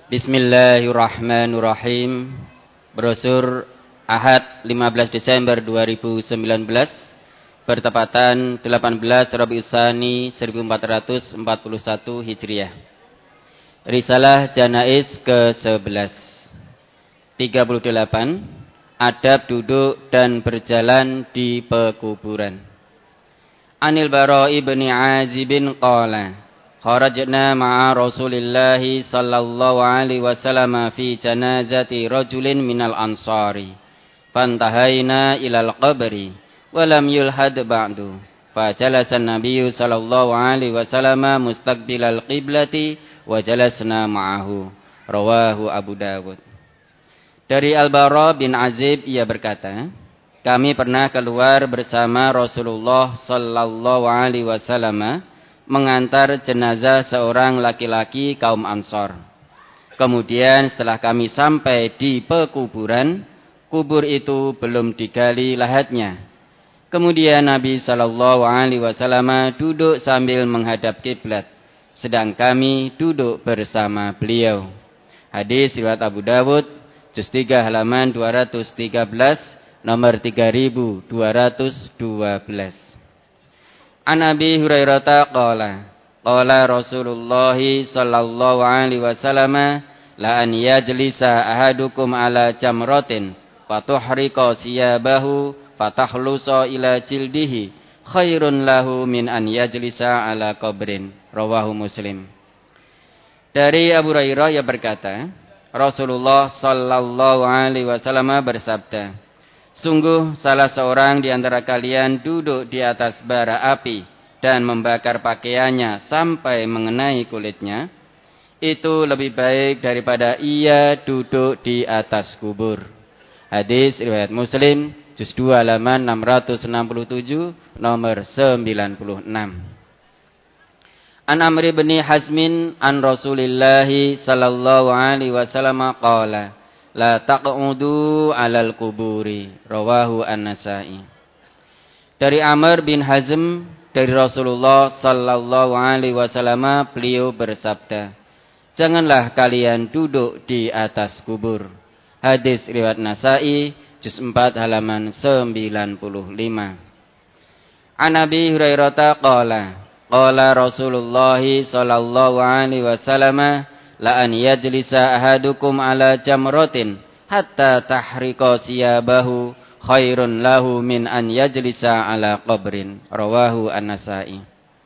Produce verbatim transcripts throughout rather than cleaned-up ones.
Bismillahirrahmanirrahim. Brosur Ahad lima belas Desember dua ribu sembilan belas bertepatan delapan belas Rabiul Tsani seribu empat ratus empat puluh satu Hijriah. Risalah Janaiz ke sebelas. tiga puluh delapan. Adab duduk dan berjalan di pekuburan. Anil Bara ibni Azibin qala kharajna ma'a Rasulillahi sallallahu alaihi wasallam fi janazati rajulin minal ansari fantahaina ilal qabri wa lam yulhad ba'du fa jalasa an-nabiyyu sallallahu alaihi wasallam mustaqbilal qiblati wa jalasna ma'ahu. Rawahu Abu Dawud. Dari Al-Bara bin Azib ia berkata, kami pernah keluar bersama Rasulullah sallallahu alaihi wasallam mengantar jenazah seorang laki-laki kaum Ansor. Kemudian setelah kami sampai di pekuburan, kubur itu belum digali lahatnya. Kemudian Nabi sallallahu alaihi wasallam duduk sambil menghadap kiblat, sedang kami duduk bersama beliau. Hadis riwayat Abu Dawud, juz tiga halaman dua ratus tiga belas, nomor tiga ribu dua ratus dua belas. An Abi Hurairah qala qala Rasulullah sallallahu alaihi wasallam la an yajlisa ahadukum ala jamratin fatuhriqa siyabahu fatahlusa ila jildihi khairun lahu min an yajlisa ala qabrin. Rawahu Muslim. Dari Abu Hurairah ia berkata, Rasulullah sallallahu alaihi wasallam bersabda, sungguh salah seorang di antara kalian duduk di atas bara api dan membakar pakaiannya sampai mengenai kulitnya, itu lebih baik daripada ia duduk di atas kubur. Hadis riwayat Muslim, juz dua halaman enam ratus enam puluh tujuh, nomor sembilan puluh enam. An Amr bin Hazmin an Rasulillahi sallallahu alaihi wasallam qala la taq'udu 'alal kuburi. Rawahu An-Nasa'i. Dari Amr bin Hazm dari Rasulullah sallallahu alaihi wasallam beliau bersabda, janganlah kalian duduk di atas kubur. Hadis riwayat Nasa'i, juz empat halaman sembilan puluh lima. An Abi Hurairah qala qala Rasulullah sallallahu alaihi wasallam la an yajlisa ahadukum ala jamratin hatta tahriqa siyabahu khairun lahu min an yajlisa ala qabrin. Rawahu An-Nasa'i.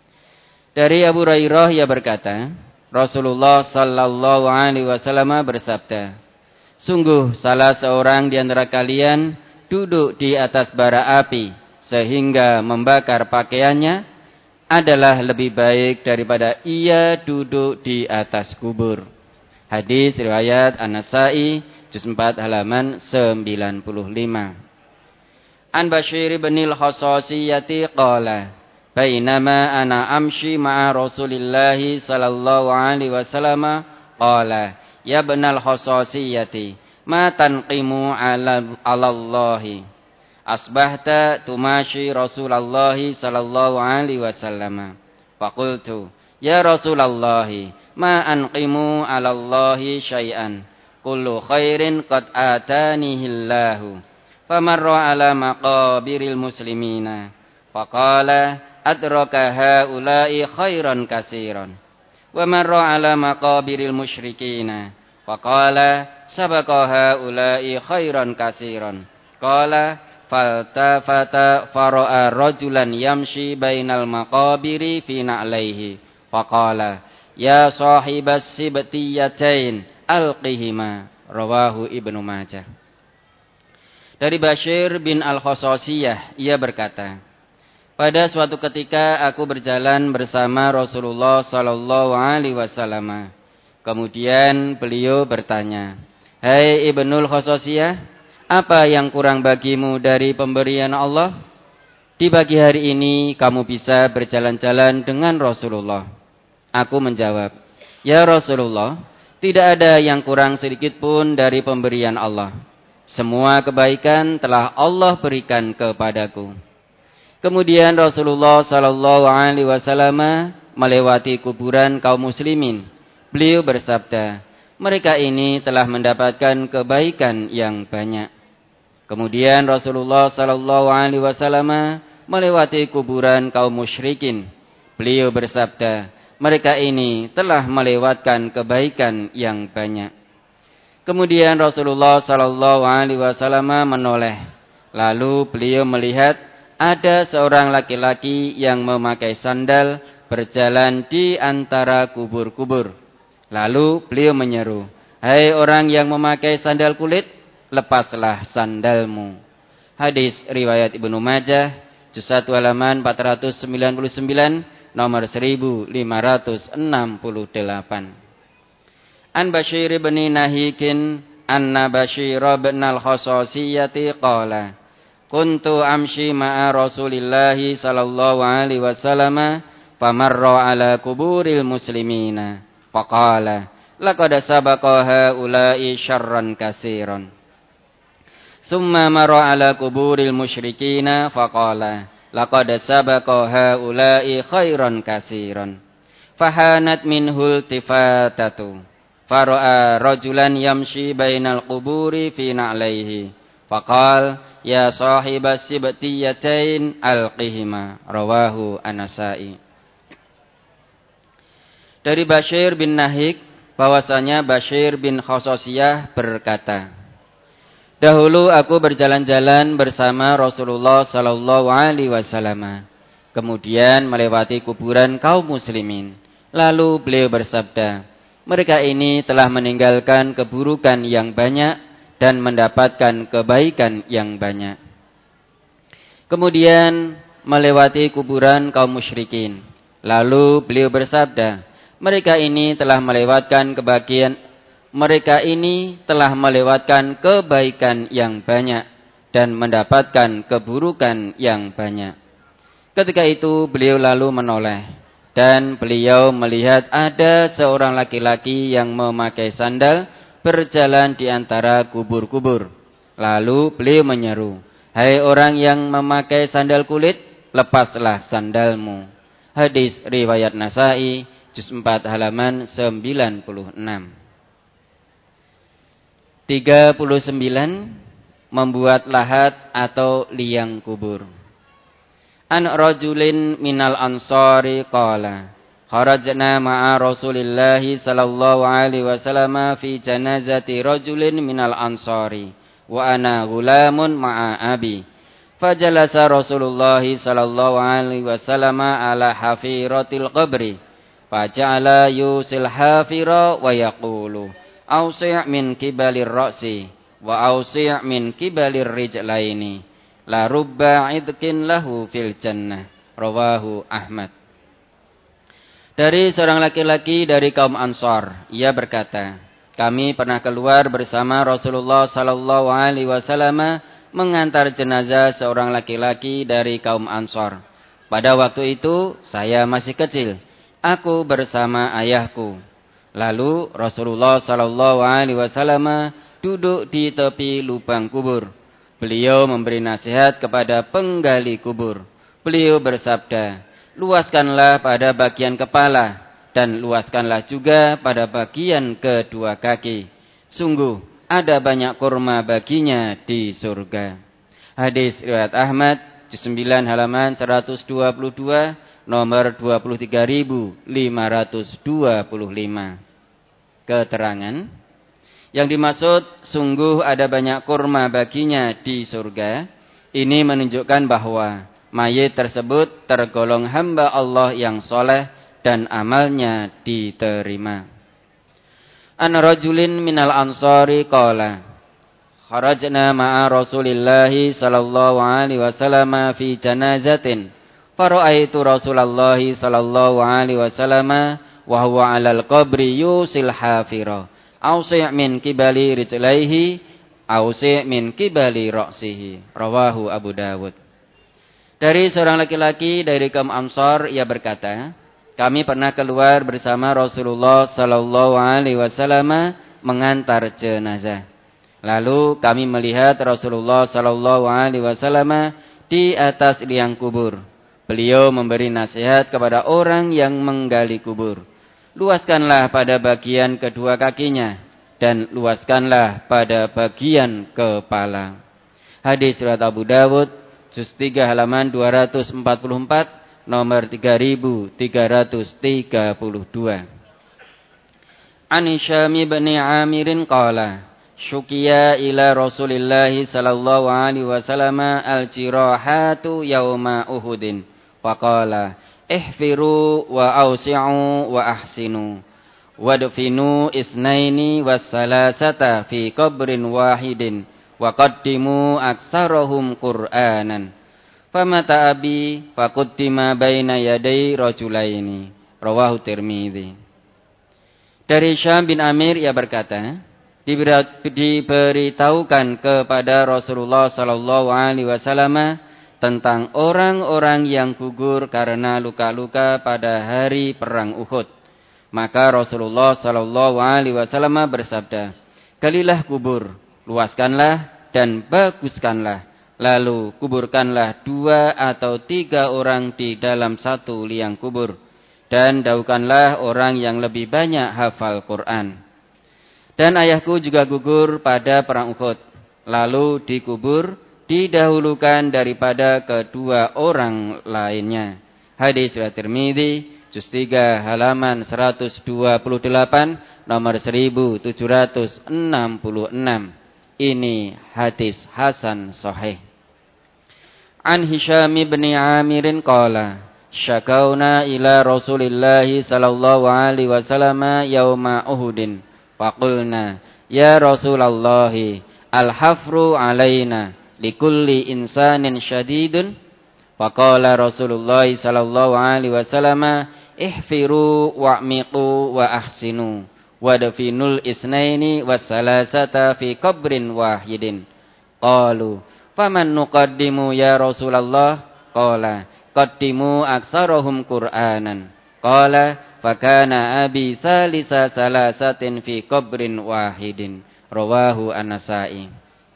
Dari Abu Hurairah ia berkata, Rasulullah sallallahu alaihi wasallam bersabda, sungguh salah seorang di antara kalian duduk di atas bara api sehingga membakar pakaiannya adalah lebih baik daripada ia duduk di atas kubur. Hadis riwayat An-Nasa'i, juz empat halaman sembilan puluh lima. An Bashir bin al-Khasasiyati qala bainama ana amshi ma'a Rasulillah sallallahu alaihi wasallam qala ya ibnal Khasasiyati ma tanqimu 'ala Allahi asbahta tumashi Rasulullah sallallahu alaihi wasallam. Faqultu ya Rasulullah ma anqimu 'ala Allahi syai'an kullu khairin qad atanihi Allahu. Famarra 'ala maqabiril muslimina faqala adraka haula'i khairan katsiran. Wa marra 'ala maqabiril musyrikina faqala sabaqa haula'i khairan katsiran. Qala faltafata fara'a rajulan yamshi bainal maqabiri fi na'laihi faqala ya sahibas sibtiyatain alqihima. Rawahu Ibnu Majah. Dari Bashir bin Al-Khasasiyah ia berkata, pada suatu ketika aku berjalan bersama Rasulullah sallallahu alaihi wasallam. Kemudian beliau bertanya, hai Ibnul Khasasiyah, apa yang kurang bagimu dari pemberian Allah? Di pagi hari ini kamu bisa berjalan-jalan dengan Rasulullah. Aku menjawab, ya Rasulullah, tidak ada yang kurang sedikit pun dari pemberian Allah. Semua kebaikan telah Allah berikan kepadaku. Kemudian Rasulullah sallallahu alaihi wasallam melewati kuburan kaum muslimin. Beliau bersabda, Mereka ini telah mendapatkan kebaikan yang banyak. Kemudian Rasulullah sallallahu alaihi wasallam melewati kuburan kaum musyrikin. Beliau bersabda, mereka ini telah melewatkan kebaikan yang banyak. Kemudian Rasulullah sallallahu alaihi wasallam menoleh. Lalu beliau melihat ada seorang laki-laki yang memakai sandal berjalan di antara kubur-kubur. Lalu beliau menyeru, hai orang yang memakai sandal kulit, lepaslah sandalmu. Hadis riwayat Ibnu Majah, juz satu halaman empat ratus sembilan puluh sembilan, nomor seribu lima ratus enam puluh delapan. An Bashir bin Nahikin anna Bashir bin al-Khasasiyati qala kuntu amshi ma'a Rasulillah sallallahu alaihi wasallam famarra ala kuburil muslimina faqala laqad sabaqa haula'i syarran katsiran thumma marra ala kuburil musyrikina faqala laqad sabaqa haula'i khairan katsiran fahanat minhul tifatatu fara'a rajulan yamshi bainal quburi fi na'laihi faqal ya sahibas sibtiyatain alqihima rawahu an-Nasa'i. Dari Bashir bin Nahik bahwasanya Bashir bin Khasasiyah berkata, dahulu aku berjalan-jalan bersama Rasulullah sallallahu alaihi wasallam, kemudian melewati kuburan kaum muslimin. Lalu beliau bersabda, mereka ini telah meninggalkan keburukan yang banyak dan mendapatkan kebaikan yang banyak. Kemudian melewati kuburan kaum musyrikin. Lalu beliau bersabda, mereka ini telah melewatkan kebahagiaan, mereka ini telah melewatkan kebaikan yang banyak dan mendapatkan keburukan yang banyak. Ketika itu beliau lalu menoleh. Dan beliau melihat ada seorang laki-laki yang memakai sandal berjalan di antara kubur-kubur. Lalu beliau menyeru, hai orang yang memakai sandal kulit, lepaslah sandalmu. Hadis riwayat Nasa'i, juz empat halaman sembilan puluh enam. tiga puluh sembilan. Membuat lahat atau liang kubur. An rajulin minal ansari qala kharajna ma'a Rasulillahi sallallahu alaihi wasallam fi janazati rajulin minal ansari wa ana gulamun ma'a abi fajalasa Rasulullah sallallahu alaihi wasallam ala hafiratil qabri faja'ala yusil hafira wa yaqulu awsi' min kibalir ra'si wa awsi' min kibalir rijlaini la rubba idkin lahu fil jannah rawahu Ahmad. Dari seorang laki-laki dari kaum Ansar, ia berkata, kami pernah keluar bersama Rasulullah sallallahu alaihi wasallam mengantar jenazah seorang laki-laki dari kaum Ansar. Pada waktu itu saya masih kecil, aku bersama ayahku. Lalu Rasulullah sallallahu alaihi wasallam duduk di tepi lubang kubur. Beliau memberi nasihat kepada penggali kubur. Beliau bersabda, luaskanlah pada bagian kepala dan luaskanlah juga pada bagian kedua kaki. Sungguh ada banyak kurma baginya di surga. Hadis riwayat Ahmad, juz sembilan halaman seratus dua puluh dua, nomor dua puluh tiga ribu lima ratus dua puluh lima. Keterangan yang dimaksud sungguh ada banyak kurma baginya di surga, ini menunjukkan bahwa mayit tersebut tergolong hamba Allah yang soleh dan amalnya diterima. An rajulin minal ansari qala kharajna ma'a Rasulillahi sallallahu alaihi wasallam fi janazatin fara'aitu Rasulullah sallallahu alaihi wasallam wa huwa 'alal qabri yusil hafira Ausi' min kibali rijlaihi ausi' min kibali ra'sihi. Rawahu Abu Dawud. Dari seorang laki-laki dari kaum Ansar, ia berkata, kami pernah keluar bersama Rasulullah sallallahu alaihi wasallam mengantar jenazah. Lalu kami melihat Rasulullah sallallahu alaihi wasallam di atas liang kubur. Beliau memberi nasihat kepada orang yang menggali kubur. Luaskanlah pada bagian kedua kakinya dan luaskanlah pada bagian kepala. Hadis riwayat Abu Dawud, juz tiga halaman dua ratus empat puluh empat, nomor tiga ribu tiga ratus tiga puluh dua. An Hisham bin Amirin qala syukiya ila Rasulillah sallallahu alaihi wasallam al-jirahatu yauma Uhudin faqala ihfiru wa awsi'u wa ahsinu wadfinu isnaini wassalasata fi qabrin wahidin wa qaddimu aktsarahum qur'anan famata abi faqaddima baina yaday rajulaini rawahu Tirmidzi. Dari Syam bin Amir ia berkata, diberitahukan kepada Rasulullah sallallahu alaihi wasallam tentang orang-orang yang gugur karena luka-luka pada hari perang Uhud. Maka Rasulullah sallallahu alaihi wasallam bersabda, "Galilah kubur, luaskanlah dan baguskanlah, lalu kuburkanlah dua atau tiga orang di dalam satu liang kubur, dan daukanlah orang yang lebih banyak hafal Quran. Dan ayahku juga gugur pada perang Uhud, lalu dikubur didahulukan daripada kedua orang lainnya." Hadis riwayat Tirmidzi, juz tiga halaman seratus dua puluh delapan, nomor seribu tujuh ratus enam puluh enam. Ini hadis hasan sahih. An Hisham bin Amirin qala syakauna ila Rasulillah sallallahu alaihi wasallam yauma Uhudin faqulna ya Rasulullah al-hafru alaina likulli insanin syadidun faqala Rasulullah sallallahu alaihi wasallam ihfiru wa'miqu wa ahsinu wadfinul isnaini wassalasata fi qabrin wahidin qalu faman nuqaddimu ya Rasulullah qala qaddimu aktsarahum qur'anan qala fakana abi salisa salasatin fi qabrin wahidin rawahu An-Nasa'i.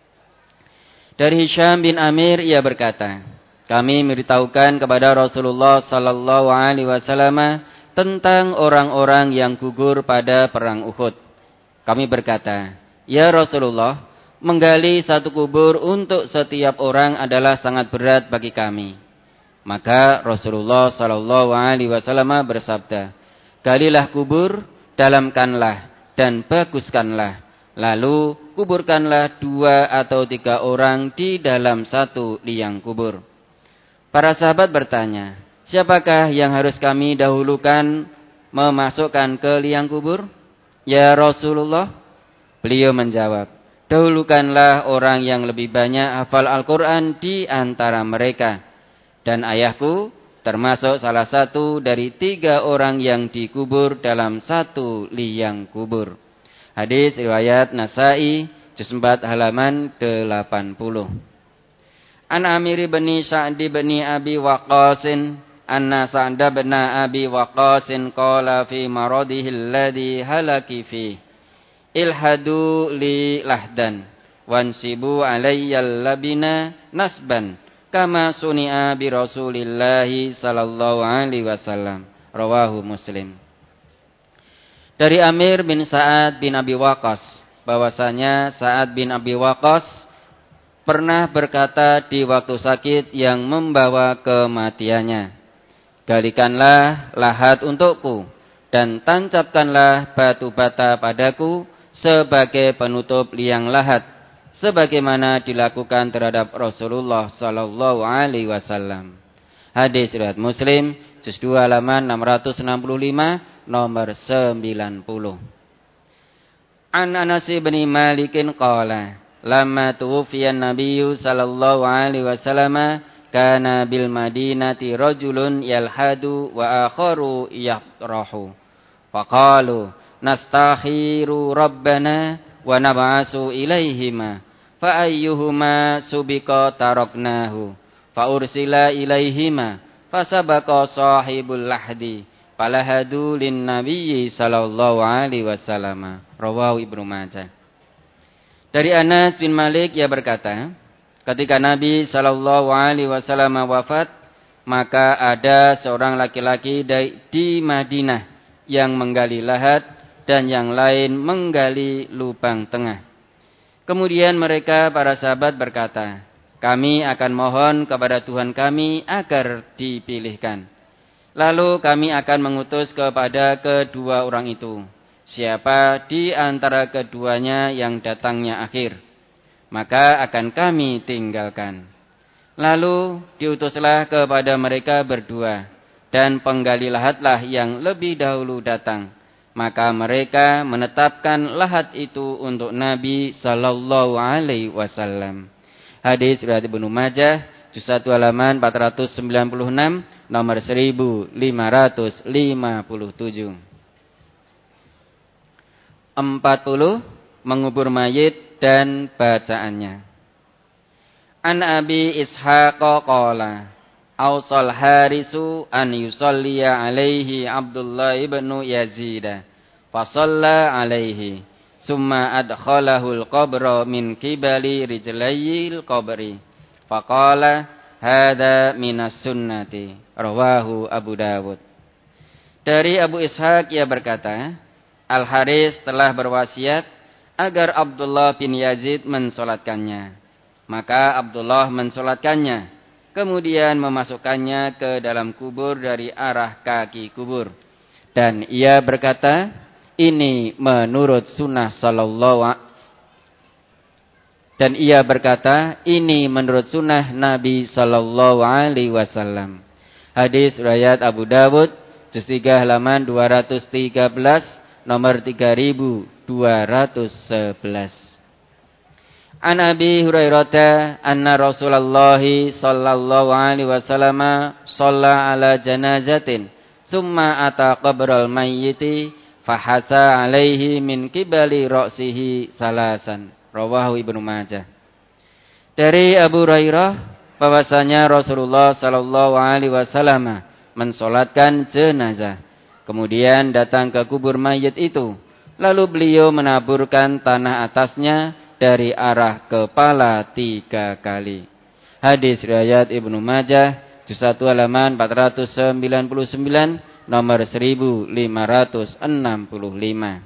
Dari Hisham bin Amir ia berkata, kami memberitahukan kepada Rasulullah sallallahu alaihi wasallam tentang orang-orang yang gugur pada perang Uhud. Kami berkata, ya Rasulullah, menggali satu kubur untuk setiap orang adalah sangat berat bagi kami. Maka Rasulullah sallallahu alaihi wasallam bersabda, galilah kubur, dalamkanlah dan baguskanlah, lalu kuburkanlah dua atau tiga orang di dalam satu liang kubur. Para sahabat bertanya, siapakah yang harus kami dahulukan memasukkan ke liang kubur? Ya Rasulullah, beliau menjawab, dahulukanlah orang yang lebih banyak hafal Al-Quran di antara mereka. Dan ayahku termasuk salah satu dari tiga orang yang dikubur dalam satu liang kubur. Hadis riwayat Nasa'i, juz empat halaman delapan puluh. An Amir bin Sa'd bin Abi Waqqasin anna Sa'd bin Abi Waqqasin qala fi maradihi alladhi halaki fi ilhadu li lahdan wansibu alayya labina nasban kama suni'a bi Rasulillahi sallallahu alaihi wasallam rawahu Muslim. Dari Amir bin Sa'ad bin Abi Waqqas bahwasanya Sa'ad bin Abi Waqqas pernah berkata di waktu sakit yang membawa kematiannya, galikanlah lahat untukku dan tancapkanlah batu bata padaku sebagai penutup liang lahat, sebagaimana dilakukan terhadap Rasulullah sallallahu alaihi wasallam. Hadis riwayat Muslim, juz dua halaman enam ratus enam puluh lima, nomor sembilan puluh. An Anas bin Malikin qala lamma tuwfiyan nabiyyu sallallahu alaihi wasallam kana bil madinati rajulun yalhadu wa akharu yatrahu faqalu nastakhiru rabbana wa nab'asu ilaihima fa ayyuhuma subiqa taraknahu fa ursila ilaihima fasabaqa sahibul lahdi falahadu lin nabiyyi sallallahu alaihi wasallam rawahu Ibnu Majah. Dari Anas bin Malik ia berkata, ketika Nabi sallallahu alaihi wasallam wafat, maka ada seorang laki-laki di Madinah yang menggali lahat dan yang lain menggali lubang tengah. Kemudian mereka para sahabat berkata, kami akan mohon kepada Tuhan kami agar dipilihkan. Lalu kami akan mengutus kepada kedua orang itu, siapa di antara keduanya yang datangnya akhir, maka akan kami tinggalkan. Lalu diutuslah kepada mereka berdua, dan penggali lahatlah yang lebih dahulu datang. Maka mereka menetapkan lahat itu untuk Nabi sallallahu alaihi wasallam. Hadis riwayat Ibnu Majah, juz satu halaman empat ratus sembilan puluh enam, nomor seribu lima ratus lima puluh tujuh. empat puluh. Mengubur mayit dan bacaannya. An Abi Ishaq qala Awsal harisu an yusalliya alaihi Abdullah ibnu Yazid. Fasalla alaihi. Summa adkhalahul qabra min kibali rijlayil qabri. Faqala hadha minas sunnati. Rawahu Abu Dawud. Dari Abu Ishaq ia berkata, Al-Haris telah berwasiat agar Abdullah bin Yazid mensolatkannya. Maka Abdullah mensolatkannya, kemudian memasukkannya ke dalam kubur dari arah kaki kubur. Dan ia berkata, ini menurut sunnah sallallahu dan ia berkata, ini menurut sunnah Nabi sallallahu alaihi wasallam. Hadis riwayat Abu Dawud, juz tiga halaman dua ratus tiga belas, nomor tiga ribu dua ratus sebelas. An Abi Hurairah anna Rasulullah sallallahu alaihi wasallam shalla ala janazatin summa ata qabral mayyiti fahasa alaihi min qibali ra'sihi salasan. Rawahu Ibnu Majah. Dari Abu Hurairah bahwasanya Rasulullah sallallahu alaihi wasallam mensolatkan jenazah, kemudian datang ke kubur mayit itu, lalu beliau menaburkan tanah atasnya dari arah kepala tiga kali. Hadis riwayat Ibnu Majah, juz satu halaman empat ratus sembilan puluh sembilan, nomor seribu lima ratus enam puluh lima.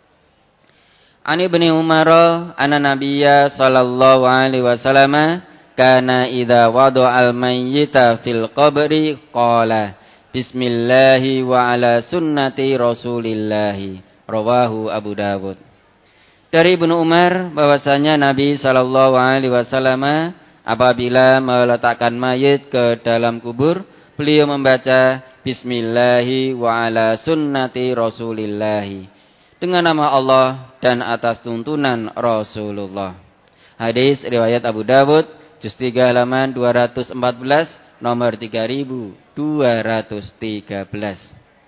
Ani Ibnu Umar anna Nabiyya sallallahu alaihi wasallam kana idza wada'al mayyita fil qabri qala bismillahi wa ala sunnati rasulillahi. Rawahu Abu Dawud. Dari Ibnu Umar bahwasanya Nabi sallallahu alaihi wasallam apabila meletakkan mayit ke dalam kubur, beliau membaca bismillahi wa ala sunnati rasulillahi, dengan nama Allah dan atas tuntunan Rasulullah. Hadis riwayat Abu Dawud, juz tiga halaman dua ratus empat belas, nomor tiga ribu dua ratus tiga belas.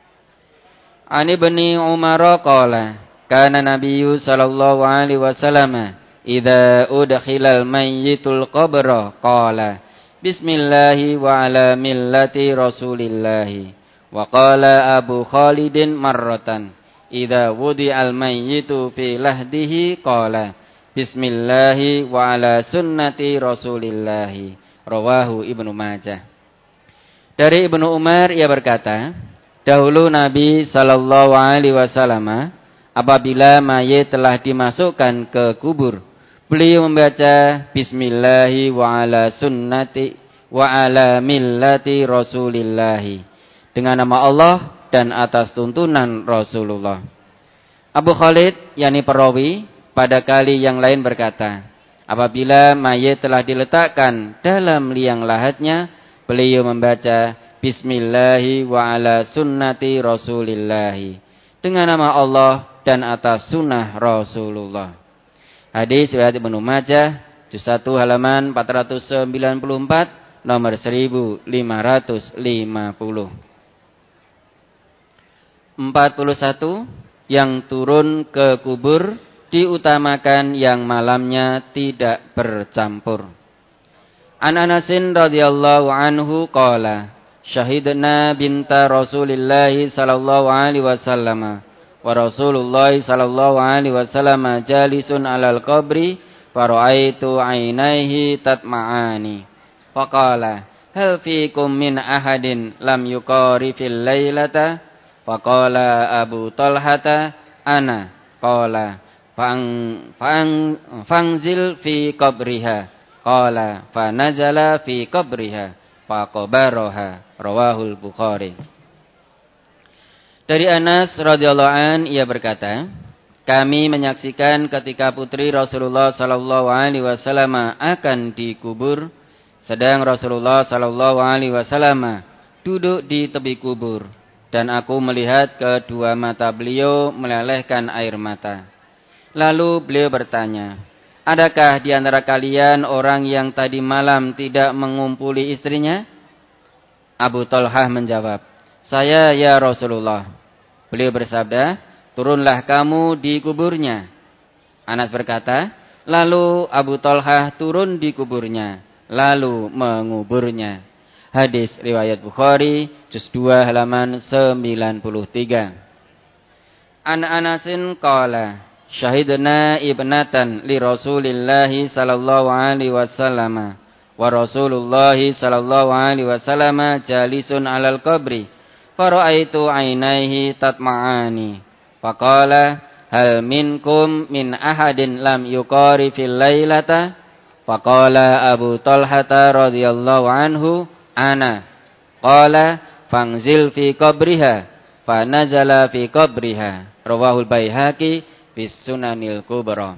Ani Ibnu Umar qala kana Nabiyyu sallallahu alaihi wasallam idza udkhilal mayyitul qabra qala bismillahi wa ala millati rasulillahi. Wa qala Abu Khalidin marratan idza wudi'al mayyitu fi lahdihi qala bismillahi wa ala sunnati rasulillahi. Rawahu Ibnu Majah. Dari Ibnu Umar ia berkata, dahulu Nabi sallallahu alaihi wasallam apabila mayit telah dimasukkan ke kubur, beliau membaca bismillahi wa ala sunnati wa ala millati rasulillahi, dengan nama Allah dan atas tuntunan Rasulullah. Abu Khalid yakni perawi pada kali yang lain berkata, apabila mayit telah diletakkan dalam liang lahatnya, beliau membaca bismillahi wa ala sunnati rasulillahi, dengan nama Allah dan atas sunnah Rasulullah. Hadis riwayat Ibnu Majah, juz satu halaman empat ratus sembilan puluh empat, nomor seribu lima ratus lima puluh. empat puluh satu. Yang turun ke kubur diutamakan yang malamnya tidak bercampur. An Anasin radhiyallahu anhu qala syahidna binta Rasulillahi sallallahu alaihi wasallam wa Rasulullah sallallahu alaihi wasallam jalisun alal qabri fa ra'aitu 'ainaihi tatma'ani faqala hal fiikum min ahadin lam yuqari fil lailata faqala Abu Talhata ana. Qala fang fang fangzil fi qabriha. Qala fa nazala fi qabriha faqabaraha. Rawahul Bukhari. Dari Anas radhiyallahu an ia berkata, kami menyaksikan ketika putri Rasulullah sallallahu alaihi wasallam akan dikubur, sedang Rasulullah sallallahu alaihi wasallam duduk di tepi kubur, dan aku melihat kedua mata beliau melelehkan air mata. Lalu beliau bertanya, adakah di antara kalian orang yang tadi malam tidak mengumpuli istrinya? Abu Talhah menjawab, saya ya Rasulullah. Beliau bersabda, turunlah kamu di kuburnya. Anas berkata, lalu Abu Talhah turun di kuburnya, lalu menguburnya. Hadis riwayat Bukhari, juz dua halaman sembilan puluh tiga. An Anasin qala, syahidna ibnatan li Rasulillahi sallallahu alaihi wasallam wa Rasulullahi sallallahu alaihi wasallam jalisun alal qabri fara'aitu ainaihi tatma'ani faqala hal minkum min ahadin lam yuqari fil lailata faqala Abu Talhata radhiyallahu anhu ana qala fangzil fi qabriha fa nazala fi qabriha. Rawahul Baihaqi fi Sunanil Kubra.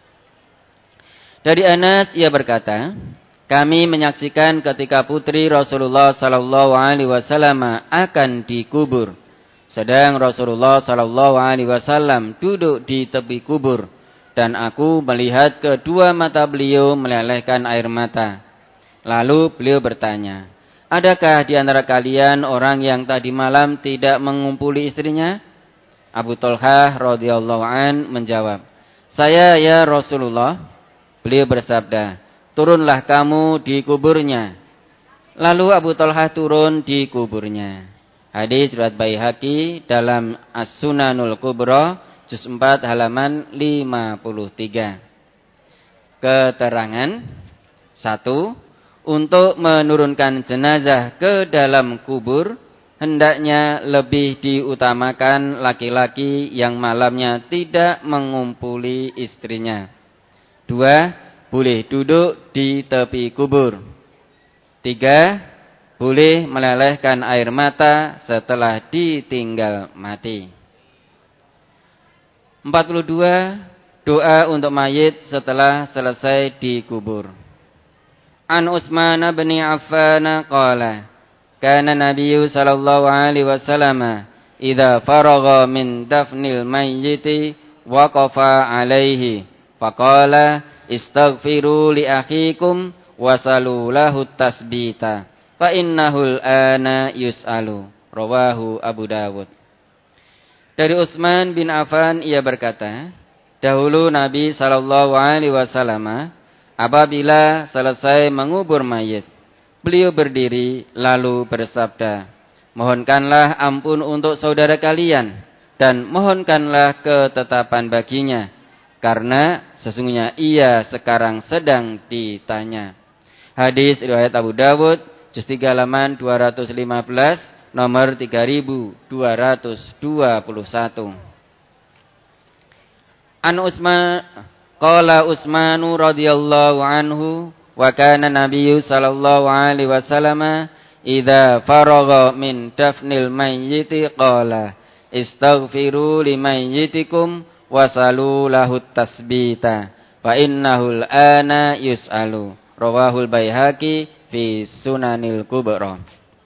Dari Anas ia berkata, kami menyaksikan ketika putri Rasulullah sallallahu alaihi wasallam akan dikubur, sedang Rasulullah sallallahu alaihi wasallam duduk di tepi kubur, dan aku melihat kedua mata beliau melelehkan air mata. Lalu beliau bertanya, adakah di antara kalian orang yang tadi malam tidak mengumpuli istrinya? Abu Talhah radhiyallahu an menjawab, saya ya Rasulullah. Beliau bersabda, turunlah kamu di kuburnya. Lalu Abu Talhah turun di kuburnya. Hadis riwayat Baihaqi dalam As-Sunanul Kubra, juz empat halaman lima puluh tiga. Keterangan satu, untuk menurunkan jenazah ke dalam kubur hendaknya lebih diutamakan laki-laki yang malamnya tidak mengumpuli istrinya. Dua, boleh duduk di tepi kubur. Tiga, boleh melelehkan air mata setelah ditinggal mati. Empat puluh dua, doa untuk mayit setelah selesai dikubur. An Utsman bin Affan qala, kana Nabiyyu sallallahu alaihi wasallam idza faragha min dafnil mayyiti waqafa alaihi faqala istaghfiru li akhikum wasalu lahu tasbita fa innahul ana yus'alu. Rawahu Abu Dawud. Dari Utsman bin Affan ia berkata, dahulu Nabi sallallahu alaihi wasallam apabila selesai mengubur mayit, beliau berdiri lalu bersabda, mohonkanlah ampun untuk saudara kalian dan mohonkanlah ketetapan baginya, karena sesungguhnya ia sekarang sedang ditanya. Hadis riwayat Abu Dawud, juz tiga halaman dua ratus lima belas, nomor tiga ribu dua ratus dua puluh satu. An Utsman qala Utsmanu radhiyallahu anhu wa kana Nabiyyu sallallahu alaihi wasallam idza faragha min dafnil mayyiti qala istaghfiru limayyitikum wasalu lahu tasbita fa innahul ana yus'alu. Rawahul Baihaqi fi Sunanil Kubra.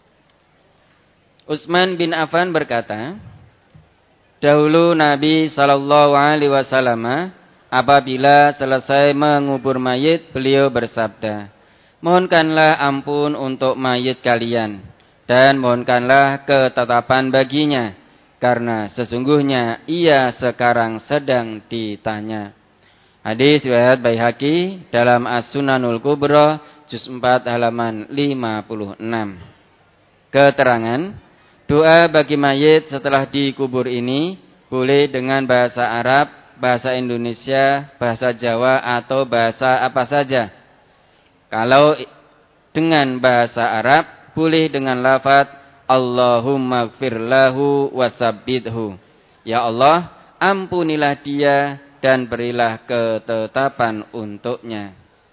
Utsman bin Affan berkata, dahulu Nabi sallallahu alaihi wasallam apabila selesai mengubur mayit, beliau bersabda, mohonkanlah ampun untuk mayit kalian dan mohonkanlah ketetapan baginya, karena sesungguhnya ia sekarang sedang ditanya. Hadis riwayat Baihaqi dalam As-Sunanul Kubra, juz empat halaman lima puluh enam. Keterangan, doa bagi mayit setelah dikubur ini boleh dengan bahasa Arab, bahasa Indonesia, bahasa Jawa atau bahasa apa saja. Kalau dengan bahasa Arab boleh dengan lafaz Allahumma gfir lahu wasabbithu. Ya Allah, ampunilah dia dan berilah ketetapan untuknya.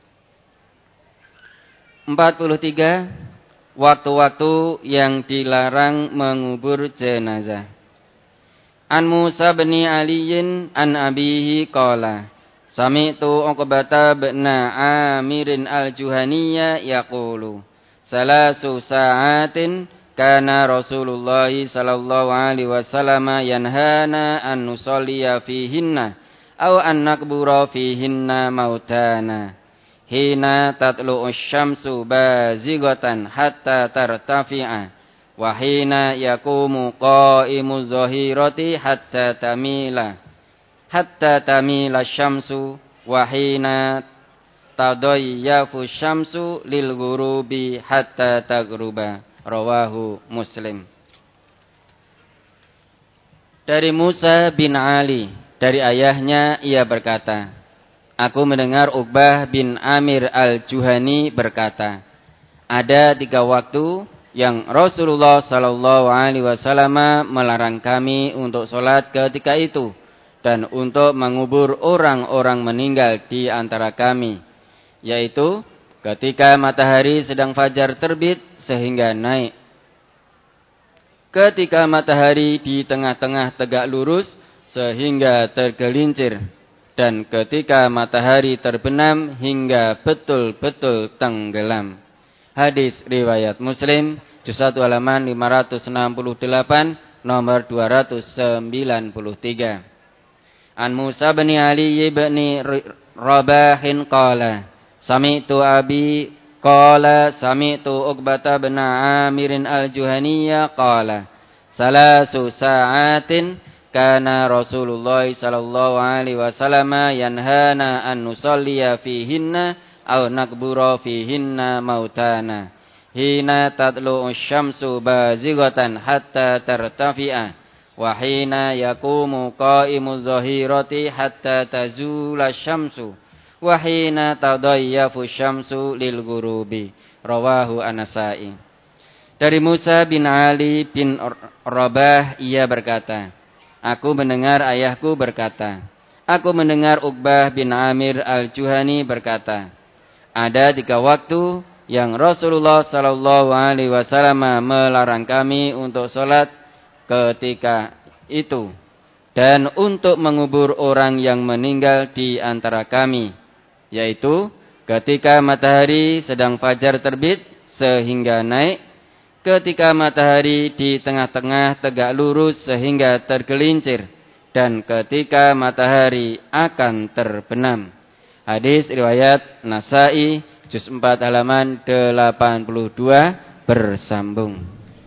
empat puluh tiga. Waktu-waktu yang dilarang mengubur jenazah. An Musa bin Aliin an abihi qala sami'tu Uqbata bin Amirin al-Juhaniyya yaqulu salasu sa'atin kana Rasulullah sallallahu alaihi wasallam yanhana an nusalliya fihinna aw an nakbura fihinna mautana hina tatlu'u syamsu bazighatan hatta tartafi'a wa hina yaqumu qa'imu zahirati hatta tamila hatta tamila syamsu wa hina tadayyafu syamsu lil ghurubi hatta taghruba. Rawahu Muslim. Dari Musa bin Ali, dari ayahnya ia berkata, aku mendengar Uqbah bin Amir al-Juhani berkata, ada tiga waktu yang Rasulullah sallallahu alaihi wasallam melarang kami untuk sholat ketika itu dan untuk mengubur orang-orang meninggal di antara kami, yaitu ketika matahari sedang fajar terbit sehingga naik, ketika matahari di tengah-tengah tegak lurus sehingga tergelincir, dan ketika matahari terbenam hingga betul-betul tenggelam. Hadis riwayat Muslim, juz satu halaman lima ratus enam puluh delapan, nomor dua ratus sembilan puluh tiga. An Musa bin Ali bin Rabahin qala sami'tu abi qala sami'tu Uqbata bin Amirin al-Juhaniyya qala salasu sa'atin kana Rasulullah sallallahu alaihi wasallam yanhana an nusalliya fihinna aw nakbura fihinna mautana hina tatlu'u syamsu bazighatan hatta tartafi'a wa hina yaqumu qa'imu zahirati hatta tazula syamsu wa hina tadayyafu syamsu lil ghurubi. Rawahu An-Nasa'i. Dari Musa bin Ali bin Rabah ia berkata, aku mendengar ayahku berkata, aku mendengar Uqbah bin Amir al-Juhani berkata, ada tiga waktu yang Rasulullah sallallahu alaihi wasallam melarang kami untuk sholat ketika itu dan untuk mengubur orang yang meninggal di antara kami, yaitu ketika matahari sedang fajar terbit sehingga naik, ketika matahari di tengah-tengah tegak lurus sehingga tergelincir, dan ketika matahari akan terbenam. Hadis riwayat Nasa'i, juz empat halaman delapan puluh dua bersambung.